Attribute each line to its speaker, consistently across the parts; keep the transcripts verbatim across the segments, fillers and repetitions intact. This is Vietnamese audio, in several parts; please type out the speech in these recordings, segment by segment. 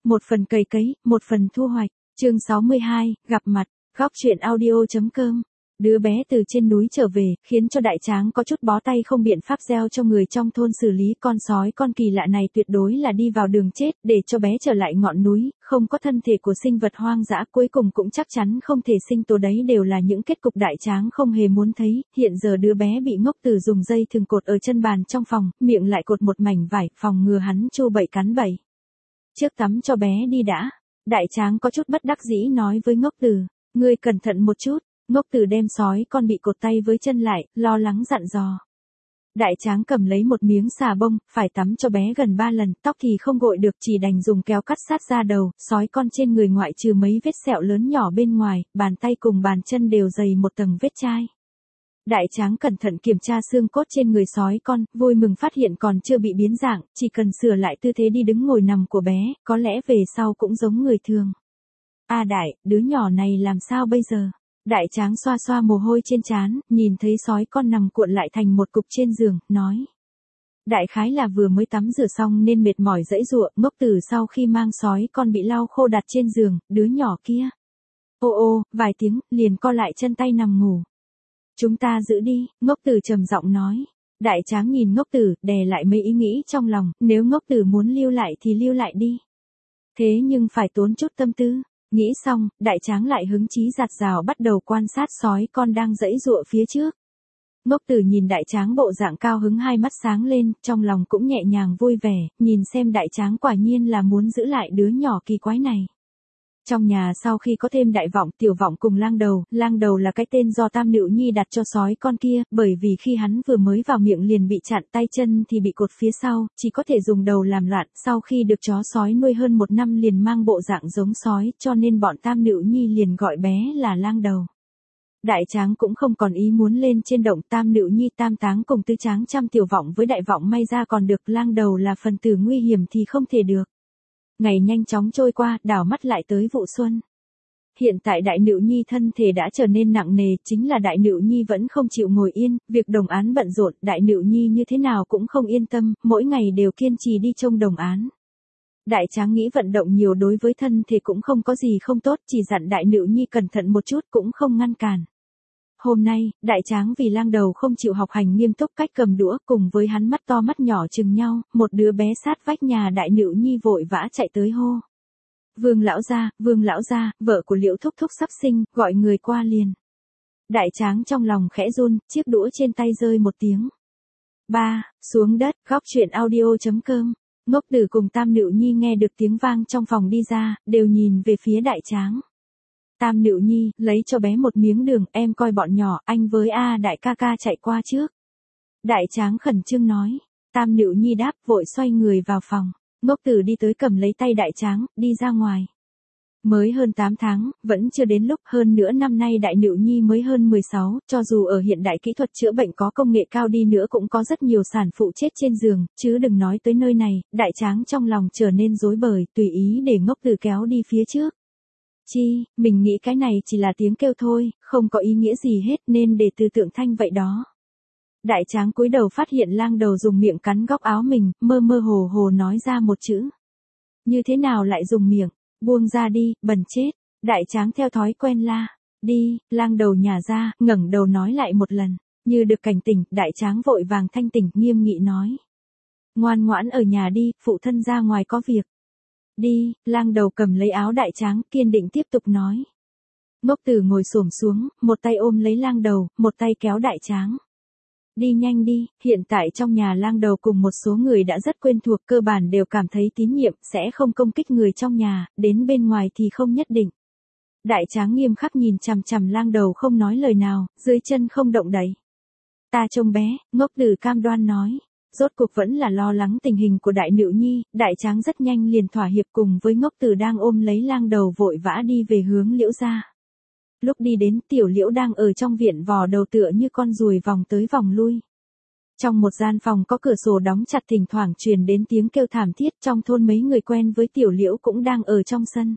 Speaker 1: một phần cày cấy, một phần thu hoạch. Chương sáu mươi hai, gặp mặt. Góc truyện audio.com. Đứa bé từ trên núi trở về, khiến cho đại tráng có chút bó tay không biện pháp gieo cho người trong thôn xử lý con sói con kỳ lạ này tuyệt đối là đi vào đường chết, để cho bé trở lại ngọn núi, không có thân thể của sinh vật hoang dã cuối cùng cũng chắc chắn không thể sinh tồn, đấy đều là những kết cục đại tráng không hề muốn thấy. Hiện giờ đứa bé bị Ngốc Tử dùng dây thừng cột ở chân bàn trong phòng, miệng lại cột một mảnh vải, phòng ngừa hắn chu bậy cắn bậy. Trước tắm cho bé đi đã. Đại tráng có chút bất đắc dĩ nói với Ngốc Tử, ngươi cẩn thận một chút. Ngốc Tử đem sói con bị cột tay với chân lại, lo lắng dặn dò. Đại tráng cầm lấy một miếng xà bông, phải tắm cho bé gần ba lần, tóc thì không gội được, chỉ đành dùng kéo cắt sát da đầu, sói con trên người ngoại trừ mấy vết sẹo lớn nhỏ bên ngoài, bàn tay cùng bàn chân đều dày một tầng vết chai. Đại tráng cẩn thận kiểm tra xương cốt trên người sói con, vui mừng phát hiện còn chưa bị biến dạng, chỉ cần sửa lại tư thế đi đứng ngồi nằm của bé, có lẽ về sau cũng giống người thường. A Đại, đứa nhỏ này làm sao bây giờ? Đại tráng xoa xoa mồ hôi trên trán, nhìn thấy sói con nằm cuộn lại thành một cục trên giường, nói. Đại khái là vừa mới tắm rửa xong nên mệt mỏi dãy giụa. Ngốc Tử sau khi mang sói con bị lau khô đặt trên giường, đứa nhỏ kia. Ô ô, vài tiếng, liền co lại chân tay nằm ngủ. Chúng ta giữ đi, Ngốc Tử trầm giọng nói. Đại tráng nhìn Ngốc Tử, đè lại mấy ý nghĩ trong lòng, nếu Ngốc Tử muốn lưu lại thì lưu lại đi. Thế nhưng phải tốn chút tâm tư. Nghĩ xong, đại tráng lại hứng chí giạt rào bắt đầu quan sát sói con đang giãy giụa phía trước. Ngốc Tử nhìn đại tráng bộ dạng cao hứng, hai mắt sáng lên, trong lòng cũng nhẹ nhàng vui vẻ, nhìn xem đại tráng quả nhiên là muốn giữ lại đứa nhỏ kỳ quái này. Trong nhà sau khi có thêm Đại Vọng, Tiểu Vọng cùng Lang Đầu, Lang Đầu là cái tên do Tam Nữu Nhi đặt cho sói con kia, bởi vì khi hắn vừa mới vào miệng liền bị chặn tay chân thì bị cột phía sau, chỉ có thể dùng đầu làm loạn, sau khi được chó sói nuôi hơn một năm liền mang bộ dạng giống sói, cho nên bọn Tam Nữu Nhi liền gọi bé là Lang Đầu. Đại tráng cũng không còn ý muốn lên trên động, Tam Nữu Nhi Tam Táng cùng Tứ Tráng chăm Tiểu Vọng với Đại Vọng may ra còn được, Lang Đầu là phần tử nguy hiểm thì không thể được. Ngày nhanh chóng trôi qua, đảo mắt lại tới vụ xuân. Hiện tại Đại Nữu Nhi thân thể đã trở nên nặng nề, chính là Đại Nữu Nhi vẫn không chịu ngồi yên, việc đồng án bận rộn, Đại Nữu Nhi như thế nào cũng không yên tâm, mỗi ngày đều kiên trì đi trông đồng án. Đại tráng nghĩ vận động nhiều đối với thân thể cũng không có gì không tốt, chỉ dặn Đại Nữu Nhi cẩn thận một chút cũng không ngăn cản. Hôm nay, đại tráng vì Lang Đầu không chịu học hành nghiêm túc cách cầm đũa, cùng với hắn mắt to mắt nhỏ chừng nhau, một đứa bé sát vách nhà Đại Nữu Nhi vội vã chạy tới hô. Vương lão gia, Vương lão gia, vợ của Liễu thúc thúc sắp sinh, gọi người qua liền. Đại tráng trong lòng khẽ run, chiếc đũa trên tay rơi một tiếng. Ba, xuống đất. Góc truyện audio.com. Ngốc Tử cùng Tam Nữu Nhi nghe được tiếng vang trong phòng đi ra, đều nhìn về phía đại tráng. Tam Nữu Nhi, lấy cho bé một miếng đường, em coi bọn nhỏ, anh với A Đại ca ca chạy qua trước. Đại tráng khẩn trương nói. Tam Nữu Nhi đáp, vội xoay người vào phòng. Ngốc Tử đi tới cầm lấy tay đại tráng, đi ra ngoài. Mới hơn tám tháng, vẫn chưa đến lúc, hơn nữa năm nay Đại Nữu Nhi mới hơn mười sáu, cho dù ở hiện đại kỹ thuật chữa bệnh có công nghệ cao đi nữa cũng có rất nhiều sản phụ chết trên giường, chứ đừng nói tới nơi này. Đại tráng trong lòng trở nên rối bời, tùy ý để Ngốc Tử kéo đi phía trước. Chi, mình nghĩ cái này chỉ là tiếng kêu thôi, không có ý nghĩa gì hết nên để từ tượng thanh vậy đó. Đại tráng cúi đầu phát hiện Lang Đầu dùng miệng cắn góc áo mình, mơ mơ hồ hồ nói ra một chữ. Như thế nào lại dùng miệng, buông ra đi, bần chết. Đại tráng theo thói quen la, đi, Lang Đầu nhả ra, ngẩng đầu nói lại một lần, như được cảnh tỉnh, đại tráng vội vàng thanh tỉnh, nghiêm nghị nói. Ngoan ngoãn ở nhà đi, phụ thân ra ngoài có việc. Đi, Lang Đầu cầm lấy áo đại tráng, kiên định tiếp tục nói. Ngốc Tử ngồi xổm xuống, một tay ôm lấy Lang Đầu, một tay kéo đại tráng. Đi nhanh đi, hiện tại trong nhà Lang Đầu cùng một số người đã rất quen thuộc, cơ bản đều cảm thấy tín nhiệm, sẽ không công kích người trong nhà, đến bên ngoài thì không nhất định. Đại tráng nghiêm khắc nhìn chằm chằm Lang Đầu không nói lời nào, dưới chân không động đậy. Ta trông bé, Ngốc Tử cam đoan nói. Rốt cuộc vẫn là lo lắng tình hình của Đại Nữu Nhi, đại tráng rất nhanh liền thỏa hiệp cùng với Ngốc Tử đang ôm lấy Lang Đầu vội vã đi về hướng Liễu gia. Lúc đi đến, Tiểu Liễu đang ở trong viện vò đầu tựa như con ruồi vòng tới vòng lui. Trong một gian phòng có cửa sổ đóng chặt, thỉnh thoảng truyền đến tiếng kêu thảm thiết, trong thôn mấy người quen với Tiểu Liễu cũng đang ở trong sân.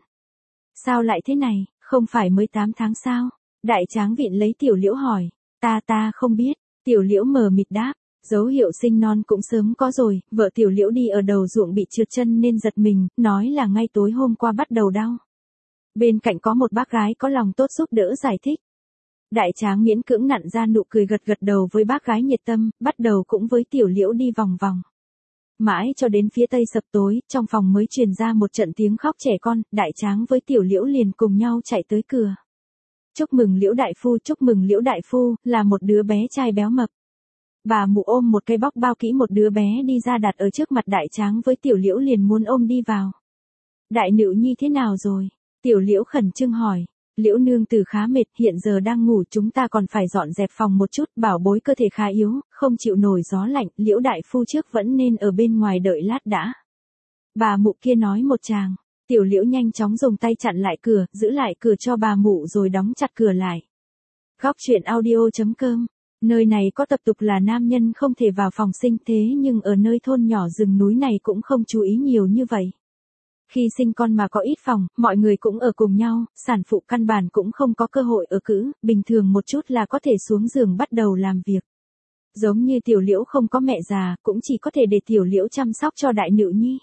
Speaker 1: Sao lại thế này, không phải mới tám tháng sao? Đại tráng vịn lấy Tiểu Liễu hỏi. Ta ta không biết, Tiểu Liễu mờ mịt đáp. Dấu hiệu sinh non cũng sớm có rồi, vợ Tiểu Liễu đi ở đầu ruộng bị trượt chân nên giật mình, nói là ngay tối hôm qua bắt đầu đau. Bên cạnh có một bác gái có lòng tốt giúp đỡ giải thích. Đại Tráng miễn cưỡng nặn ra nụ cười gật gật đầu với bác gái nhiệt tâm, bắt đầu cũng với Tiểu Liễu đi vòng vòng. Mãi cho đến phía tây sập tối, trong phòng mới truyền ra một trận tiếng khóc trẻ con, Đại Tráng với Tiểu Liễu liền cùng nhau chạy tới cửa. Chúc mừng Liễu đại phu, chúc mừng Liễu đại phu, là một đứa bé trai béo mập. Bà mụ ôm một cây bóc bao kỹ một đứa bé đi ra đặt ở trước mặt Đại Tráng với Tiểu Liễu liền muốn ôm đi vào. Đại Nữu Nhi thế nào rồi? Tiểu Liễu khẩn trương hỏi. Liễu nương tử khá mệt, hiện giờ đang ngủ, chúng ta còn phải dọn dẹp phòng một chút, bảo bối cơ thể khá yếu, không chịu nổi gió lạnh, Liễu đại phu trước vẫn nên ở bên ngoài đợi lát đã. Bà mụ kia nói một tràng, Tiểu Liễu nhanh chóng dùng tay chặn lại cửa, giữ lại cửa cho bà mụ rồi đóng chặt cửa lại. Góc truyện audio.com, nơi này có tập tục là nam nhân không thể vào phòng sinh, thế nhưng ở nơi thôn nhỏ rừng núi này cũng không chú ý nhiều như vậy. Khi sinh con mà có ít phòng, mọi người cũng ở cùng nhau, sản phụ căn bản cũng không có cơ hội ở cữ, bình thường một chút là có thể xuống giường bắt đầu làm việc. Giống như Tiểu Liễu không có mẹ già, cũng chỉ có thể để Tiểu Liễu chăm sóc cho Đại Nữu Nhi.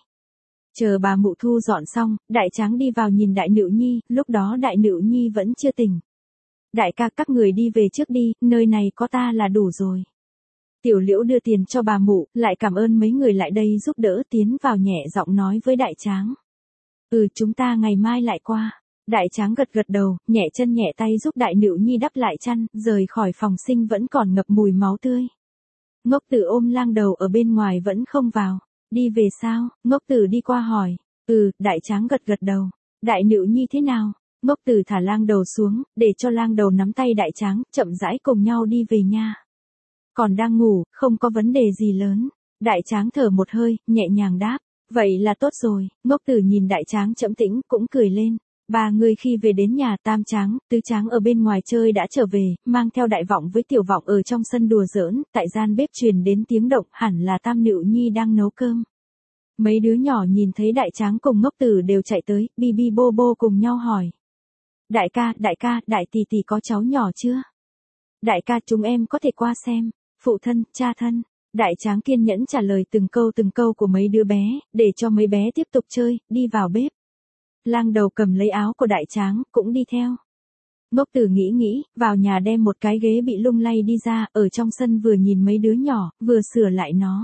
Speaker 1: Chờ bà mụ thu dọn xong, Đại Tráng đi vào nhìn Đại Nữu Nhi, lúc đó Đại Nữu Nhi vẫn chưa tỉnh. Đại ca, các người đi về trước đi, nơi này có ta là đủ rồi. Tiểu Liễu đưa tiền cho bà mụ, lại cảm ơn mấy người lại đây giúp đỡ, tiến vào nhẹ giọng nói với Đại Tráng. Ừ, chúng ta ngày mai lại qua. Đại Tráng gật gật đầu, nhẹ chân nhẹ tay giúp Đại Nữu Nhi đắp lại chăn, rời khỏi phòng sinh vẫn còn ngập mùi máu tươi. Ngốc Tử ôm Lang Đầu ở bên ngoài vẫn không vào. Đi về sao? Ngốc Tử đi qua hỏi. Ừ, Đại Tráng gật gật đầu. Đại Nữu Nhi thế nào? Ngốc Tử thả Lang Đầu xuống, để cho Lang Đầu nắm tay Đại Tráng, chậm rãi cùng nhau đi về nha. Còn đang ngủ, không có vấn đề gì lớn. Đại Tráng thở một hơi, nhẹ nhàng đáp. Vậy là tốt rồi. Ngốc Tử nhìn Đại Tráng trẫm tĩnh, cũng cười lên. Ba người khi về đến nhà, Tam Tráng, Tứ Tráng ở bên ngoài chơi đã trở về, mang theo Đại Vọng với Tiểu Vọng ở trong sân đùa giỡn, tại gian bếp truyền đến tiếng động, hẳn là Tam Nữu Nhi đang nấu cơm. Mấy đứa nhỏ nhìn thấy Đại Tráng cùng Ngốc Tử đều chạy tới, bi bi bô bô cùng nhau hỏi. Đại ca, đại ca, đại tỷ tỷ có cháu nhỏ chưa? Đại ca, chúng em có thể qua xem. Phụ thân, cha thân. Đại Tráng kiên nhẫn trả lời từng câu từng câu của mấy đứa bé, để cho mấy bé tiếp tục chơi, đi vào bếp. Lang Đầu cầm lấy áo của Đại Tráng, cũng đi theo. Ngốc Tử nghĩ nghĩ, vào nhà đem một cái ghế bị lung lay đi ra, ở trong sân vừa nhìn mấy đứa nhỏ, vừa sửa lại nó.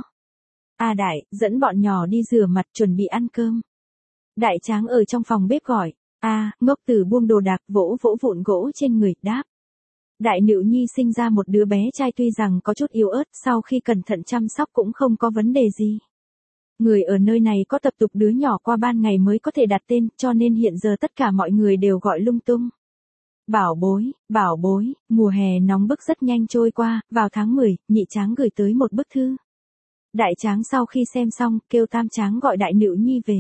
Speaker 1: A Đại, dẫn bọn nhỏ đi rửa mặt chuẩn bị ăn cơm. Đại Tráng ở trong phòng bếp gọi. A, Ngốc Tử buông đồ đạc, vỗ vỗ vụn gỗ trên người, đáp. Đại Nữu Nhi sinh ra một đứa bé trai tuy rằng có chút yếu ớt, sau khi cẩn thận chăm sóc cũng không có vấn đề gì. Người ở nơi này có tập tục đứa nhỏ qua ban ngày mới có thể đặt tên, cho nên hiện giờ tất cả mọi người đều gọi lung tung. Bảo bối, bảo bối, mùa hè nóng bức rất nhanh trôi qua, vào tháng mười, Nhị Tráng gửi tới một bức thư. Đại Tráng sau khi xem xong, kêu Tam Tráng gọi Đại Nữu Nhi về.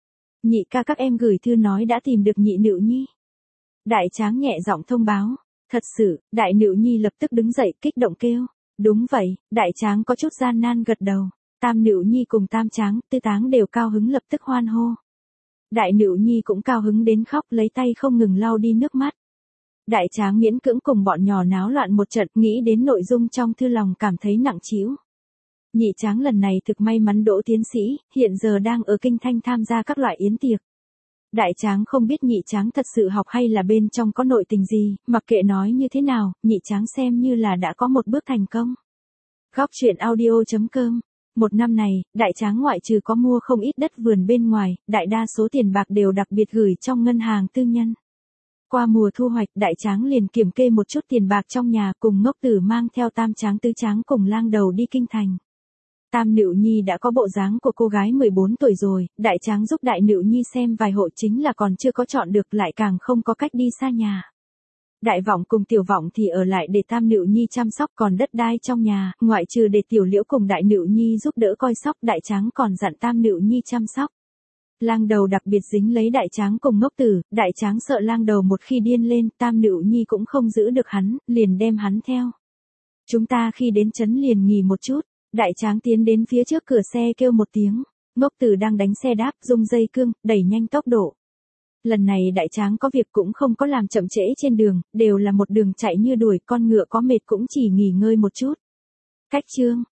Speaker 1: Nhị ca, các em gửi thư nói đã tìm được Nhị Nữu Nhi. Đại Tráng nhẹ giọng thông báo. Thật sự, Đại Nữu Nhi lập tức đứng dậy, kích động kêu. Đúng vậy, Đại Tráng có chút gian nan gật đầu. Tam Nữu Nhi cùng Tam Tráng, Tư Táng đều cao hứng lập tức hoan hô. Đại Nữu Nhi cũng cao hứng đến khóc, lấy tay không ngừng lau đi nước mắt. Đại Tráng miễn cưỡng cùng bọn nhỏ náo loạn một trận, nghĩ đến nội dung trong thư lòng cảm thấy nặng trĩu. Nhị Tráng lần này thực may mắn đỗ tiến sĩ, hiện giờ đang ở Kinh Thanh tham gia các loại yến tiệc. Đại Tráng không biết Nhị Tráng thật sự học hay là bên trong có nội tình gì, mặc kệ nói như thế nào, Nhị Tráng xem như là đã có một bước thành công. Góc truyện audio.com. Một năm này, Đại Tráng ngoại trừ có mua không ít đất vườn bên ngoài, đại đa số tiền bạc đều đặc biệt gửi trong ngân hàng tư nhân. Qua mùa thu hoạch, Đại Tráng liền kiểm kê một chút tiền bạc trong nhà, cùng Ngốc Tử mang theo Tam Tráng Tứ Tráng cùng Lang Đầu đi kinh thành. Tam Nữu Nhi đã có bộ dáng của cô gái mười bốn tuổi rồi, Đại Tráng giúp Đại Nữu Nhi xem vài hộ chính là còn chưa có chọn được, lại càng không có cách đi xa nhà. Đại Vọng cùng Tiểu Vọng thì ở lại để Tam Nữu Nhi chăm sóc, còn đất đai trong nhà, ngoại trừ để Tiểu Liễu cùng Đại Nữu Nhi giúp đỡ coi sóc, Đại Tráng còn dặn Tam Nữu Nhi chăm sóc. Lang Đầu đặc biệt dính lấy Đại Tráng cùng Ngốc Tử, Đại Tráng sợ Lang Đầu một khi điên lên, Tam Nữu Nhi cũng không giữ được hắn, liền đem hắn theo. Chúng ta khi đến trấn liền nghỉ một chút. Đại Tráng tiến đến phía trước cửa xe kêu một tiếng. Ngốc Tử đang đánh xe đáp, rung dây cương, đẩy nhanh tốc độ. Lần này Đại Tráng có việc cũng không có làm chậm trễ trên đường, đều là một đường chạy như đuổi, con ngựa có mệt cũng chỉ nghỉ ngơi một chút. Cách chương,